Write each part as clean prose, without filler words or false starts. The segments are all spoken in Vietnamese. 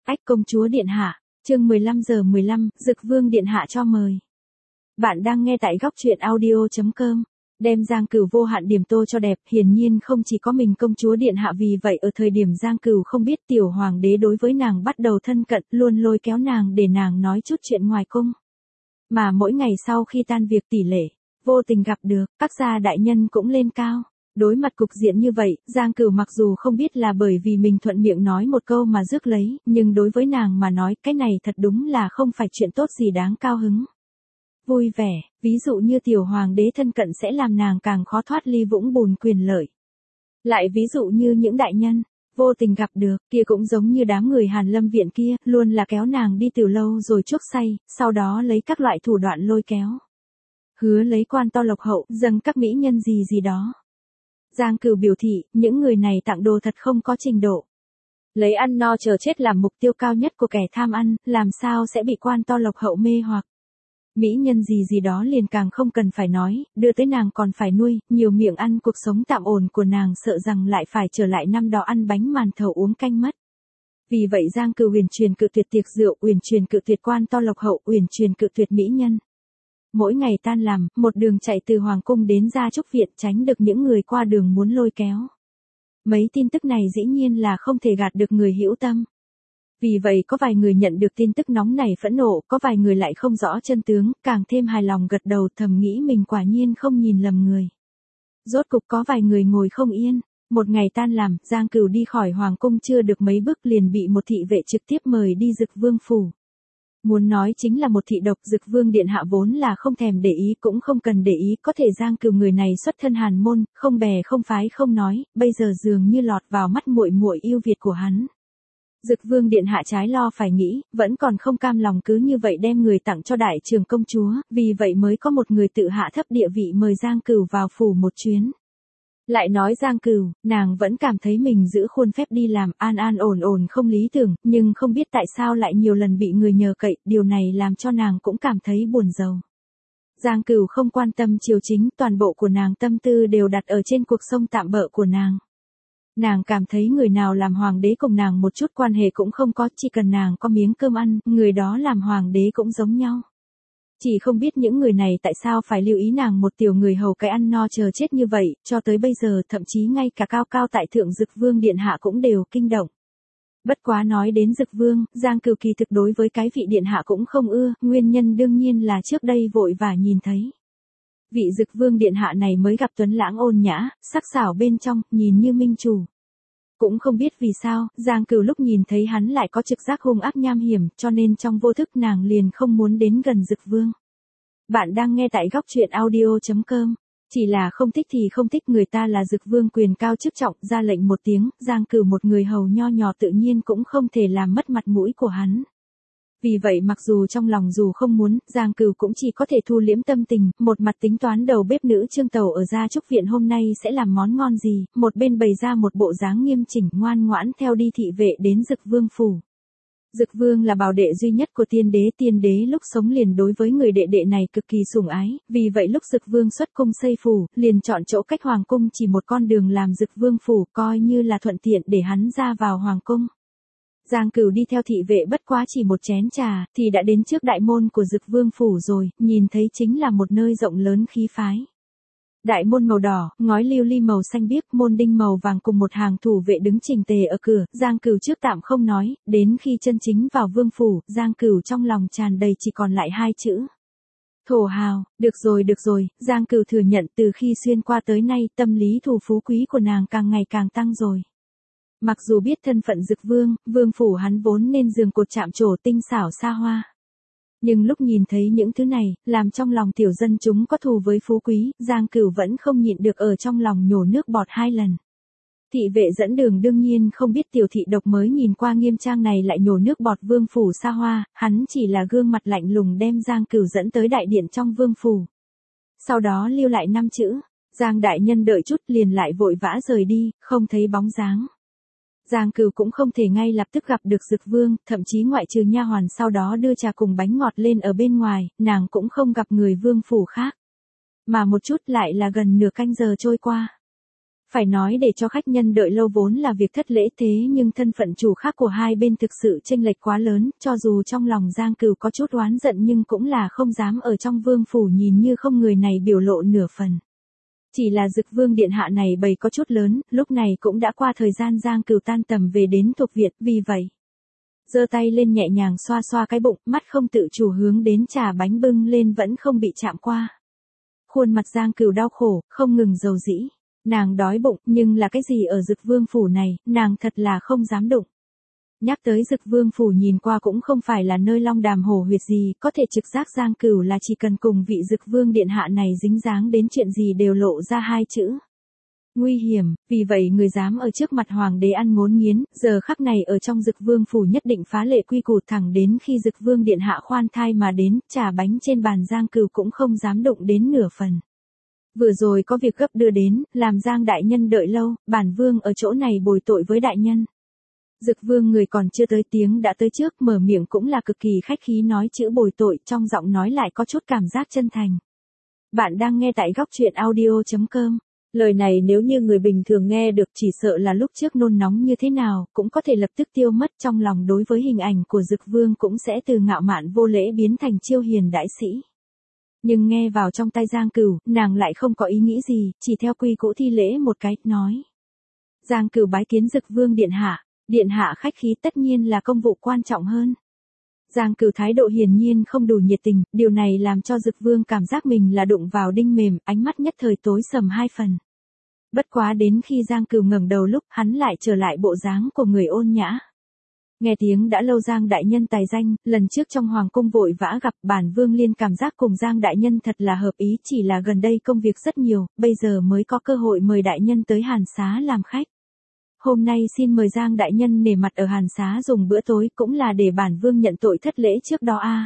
Ách công chúa điện hạ, chương 15 giờ 15, Dực Vương điện hạ cho mời. Bạn đang nghe tại góc truyện audio.com. Đem Giang Cửu vô hạn điểm tô cho đẹp, hiển nhiên không chỉ có mình công chúa điện hạ, vì vậy ở thời điểm Giang Cửu không biết tiểu hoàng đế đối với nàng bắt đầu thân cận, luôn lôi kéo nàng để nàng nói chút chuyện ngoài cung. Mà mỗi ngày sau khi tan việc tỷ lệ, vô tình gặp được, các gia đại nhân cũng lên cao. Đối mặt cục diện như vậy, Giang Cửu mặc dù không biết là bởi vì mình thuận miệng nói một câu mà rước lấy, nhưng đối với nàng mà nói cái này thật đúng là không phải chuyện tốt gì đáng cao hứng. Vui vẻ, ví dụ như tiểu hoàng đế thân cận sẽ làm nàng càng khó thoát ly vũng bùn quyền lợi. Lại ví dụ như những đại nhân, vô tình gặp được, kia cũng giống như đám người Hàn Lâm viện kia, luôn là kéo nàng đi từ lâu rồi chuốc say, sau đó lấy các loại thủ đoạn lôi kéo. Hứa lấy quan to lộc hậu, dâng các mỹ nhân gì gì đó. Giang Cửu biểu thị, những người này tặng đồ thật không có trình độ. Lấy ăn no chờ chết làm mục tiêu cao nhất của kẻ tham ăn, làm sao sẽ bị quan to lộc hậu mê hoặc. Mỹ nhân gì gì đó liền càng không cần phải nói, đưa tới nàng còn phải nuôi, nhiều miệng ăn, cuộc sống tạm ổn của nàng sợ rằng lại phải trở lại năm đó ăn bánh màn thầu uống canh mất. Vì vậy Giang Cửu uyển chuyển cự tuyệt tiệc rượu, uyển chuyển cự tuyệt quan to lộc hậu, uyển chuyển cự tuyệt mỹ nhân. Mỗi ngày tan làm, một đường chạy từ hoàng cung đến Gia Trúc viện, tránh được những người qua đường muốn lôi kéo. Mấy tin tức này dĩ nhiên là không thể gạt được người hữu tâm. Vì vậy có vài người nhận được tin tức nóng này phẫn nộ, có vài người lại không rõ chân tướng, càng thêm hài lòng gật đầu, thầm nghĩ mình quả nhiên không nhìn lầm người. Rốt cục có vài người ngồi không yên. Một ngày tan làm, Giang Cửu đi khỏi hoàng cung chưa được mấy bước liền bị một thị vệ trực tiếp mời đi Dực Vương phủ. Muốn nói chính là một thị độc, Dực Vương điện hạ vốn là không thèm để ý, cũng không cần để ý, có thể Giang Cửu người này xuất thân hàn môn, không bè không phái không nói, bây giờ dường như lọt vào mắt muội muội yêu Việt của hắn. Dực Vương điện hạ trái lo phải nghĩ, vẫn còn không cam lòng cứ như vậy đem người tặng cho đại trưởng công chúa, vì vậy mới có một người tự hạ thấp địa vị mời Giang Cửu vào phủ một chuyến. Lại nói Giang Cửu, nàng vẫn cảm thấy mình giữ khuôn phép đi làm, an an ổn ổn không lý tưởng, nhưng không biết tại sao lại nhiều lần bị người nhờ cậy, điều này làm cho nàng cũng cảm thấy buồn rầu. Giang Cửu không quan tâm triều chính, toàn bộ của nàng tâm tư đều đặt ở trên cuộc sống tạm bợ của nàng. Nàng cảm thấy người nào làm hoàng đế cùng nàng một chút quan hệ cũng không có, chỉ cần nàng có miếng cơm ăn, người đó làm hoàng đế cũng giống nhau. Chỉ không biết những người này tại sao phải lưu ý nàng một tiểu người hầu cái ăn no chờ chết như vậy, cho tới bây giờ thậm chí ngay cả cao cao tại thượng Dực Vương điện hạ cũng đều kinh động. Bất quá nói đến Dực Vương, Giang Cửu kỳ thực đối với cái vị điện hạ cũng không ưa, nguyên nhân đương nhiên là trước đây vội vã nhìn thấy. Vị Dực Vương điện hạ này mới gặp tuấn lãng ôn nhã, sắc sảo bên trong, nhìn như minh chủ. Cũng không biết vì sao, Giang Cửu lúc nhìn thấy hắn lại có trực giác hung ác nham hiểm, cho nên trong vô thức nàng liền không muốn đến gần Dực Vương. Bạn đang nghe tại góc truyện audio.com. Chỉ là không thích thì không thích, người ta là Dực Vương quyền cao chức trọng, ra lệnh một tiếng, Giang Cửu một người hầu nho nhỏ tự nhiên cũng không thể làm mất mặt mũi của hắn. Vì vậy mặc dù trong lòng dù không muốn, Giang Cửu cũng chỉ có thể thu liễm tâm tình, một mặt tính toán đầu bếp nữ Trương Tàu ở Gia Trúc viện hôm nay sẽ làm món ngon gì, một bên bày ra một bộ dáng nghiêm chỉnh ngoan ngoãn theo đi thị vệ đến Dực Vương phủ. Dực Vương là bảo đệ duy nhất của tiên đế lúc sống liền đối với người đệ đệ này cực kỳ sủng ái, vì vậy lúc Dực Vương xuất cung xây phủ, liền chọn chỗ cách hoàng cung chỉ một con đường làm Dực Vương phủ, coi như là thuận tiện để hắn ra vào hoàng cung. Giang Cửu đi theo thị vệ bất quá chỉ một chén trà, thì đã đến trước đại môn của Dực Vương phủ rồi, nhìn thấy chính là một nơi rộng lớn khí phái. Đại môn màu đỏ, ngói lưu ly màu xanh biếc, môn đinh màu vàng cùng một hàng thủ vệ đứng chỉnh tề ở cửa, Giang Cửu trước tạm không nói, đến khi chân chính vào vương phủ, Giang Cửu trong lòng tràn đầy chỉ còn lại hai chữ. Thổ hào, được rồi, Giang Cửu thừa nhận từ khi xuyên qua tới nay, tâm lý thù phú quý của nàng càng ngày càng tăng rồi. Mặc dù biết thân phận Dực Vương, vương phủ hắn vốn nên giường cột chạm trổ tinh xảo xa hoa. Nhưng lúc nhìn thấy những thứ này, làm trong lòng tiểu dân chúng có thù với phú quý, Giang Cửu vẫn không nhịn được ở trong lòng nhổ nước bọt hai lần. Thị vệ dẫn đường đương nhiên không biết tiểu thị độc mới nhìn qua nghiêm trang này lại nhổ nước bọt vương phủ xa hoa, hắn chỉ là gương mặt lạnh lùng đem Giang Cửu dẫn tới đại điện trong vương phủ. Sau đó lưu lại 5 chữ, Giang đại nhân đợi chút liền lại vội vã rời đi, không thấy bóng dáng. Giang Cửu cũng không thể ngay lập tức gặp được Dực Vương, thậm chí ngoại trừ nha hoàn sau đó đưa trà cùng bánh ngọt lên ở bên ngoài, nàng cũng không gặp người vương phủ khác. Mà một chút lại là gần nửa canh giờ trôi qua. Phải nói để cho khách nhân đợi lâu vốn là việc thất lễ, thế nhưng thân phận chủ khác của hai bên thực sự chênh lệch quá lớn, cho dù trong lòng Giang Cửu có chút oán giận nhưng cũng là không dám ở trong vương phủ nhìn như không người này biểu lộ nửa phần. Chỉ là Dực Vương điện hạ này bầy có chút lớn, lúc này cũng đã qua thời gian Giang Cửu tan tầm về đến thuộc viện, vì vậy giơ tay lên nhẹ nhàng xoa xoa cái bụng, mắt không tự chủ hướng đến trà bánh bưng lên vẫn không bị chạm qua. Khuôn mặt Giang Cửu đau khổ, không ngừng dầu dĩ. Nàng đói bụng, nhưng là cái gì ở Dực Vương phủ này, nàng thật là không dám đụng. Nhắc tới Dực Vương phủ nhìn qua cũng không phải là nơi long đàm hổ huyệt gì, có thể trực giác Giang Cửu là chỉ cần cùng vị Dực Vương điện hạ này dính dáng đến chuyện gì đều lộ ra hai chữ. Nguy hiểm, vì vậy người dám ở trước mặt hoàng đế ăn ngốn nghiến, giờ khắc này ở trong Dực Vương phủ nhất định phá lệ quy củ, thẳng đến khi Dực Vương điện hạ khoan thai mà đến, trà bánh trên bàn Giang Cửu cũng không dám đụng đến nửa phần. Vừa rồi có việc gấp đưa đến, làm Giang đại nhân đợi lâu, bản vương ở chỗ này bồi tội với đại nhân. Dực Vương người còn chưa tới tiếng đã tới trước, mở miệng cũng là cực kỳ khách khí nói chữ bồi tội, trong giọng nói lại có chút cảm giác chân thành. Bạn đang nghe tại góc truyện audio.com. Lời này nếu như người bình thường nghe được chỉ sợ là lúc trước nôn nóng như thế nào, cũng có thể lập tức tiêu mất, trong lòng đối với hình ảnh của Dực Vương cũng sẽ từ ngạo mạn vô lễ biến thành chiêu hiền đại sĩ. Nhưng nghe vào trong tai Giang Cửu, nàng lại không có ý nghĩ gì, chỉ theo quy cũ thi lễ một cái, nói. Giang Cửu bái kiến Dực Vương điện hạ khách khí, tất nhiên là công vụ quan trọng hơn. Giang Cửu thái độ hiển nhiên không đủ nhiệt tình, điều này làm cho Dực Vương cảm giác mình là đụng vào đinh mềm, ánh mắt nhất thời tối sầm hai phần. Bất quá đến khi Giang Cửu ngẩng đầu lúc hắn lại trở lại bộ dáng của người ôn nhã. Nghe tiếng đã lâu Giang đại nhân tài danh, lần trước trong hoàng cung vội vã gặp, bản vương liên cảm giác cùng Giang đại nhân thật là hợp ý, chỉ là gần đây công việc rất nhiều, bây giờ mới có cơ hội mời đại nhân tới Hàn Xá làm khách. Hôm nay xin mời Giang đại nhân nể mặt ở Hàn Xá dùng bữa tối, cũng là để bản vương nhận tội thất lễ trước đó a.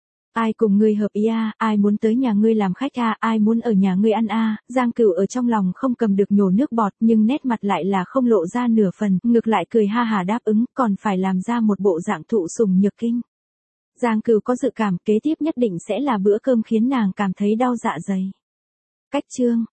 Ai cùng ngươi hợp ý a, ai muốn tới nhà ngươi làm khách a, ai muốn ở nhà ngươi ăn a. Giang Cửu ở trong lòng không cầm được nhổ nước bọt, nhưng nét mặt lại là không lộ ra nửa phần, ngược lại cười ha hà đáp ứng, còn phải làm ra một bộ dạng thụ sủng nhược kinh. Giang Cửu có dự cảm kế tiếp nhất định sẽ là bữa cơm khiến nàng cảm thấy đau dạ dày. Cách chương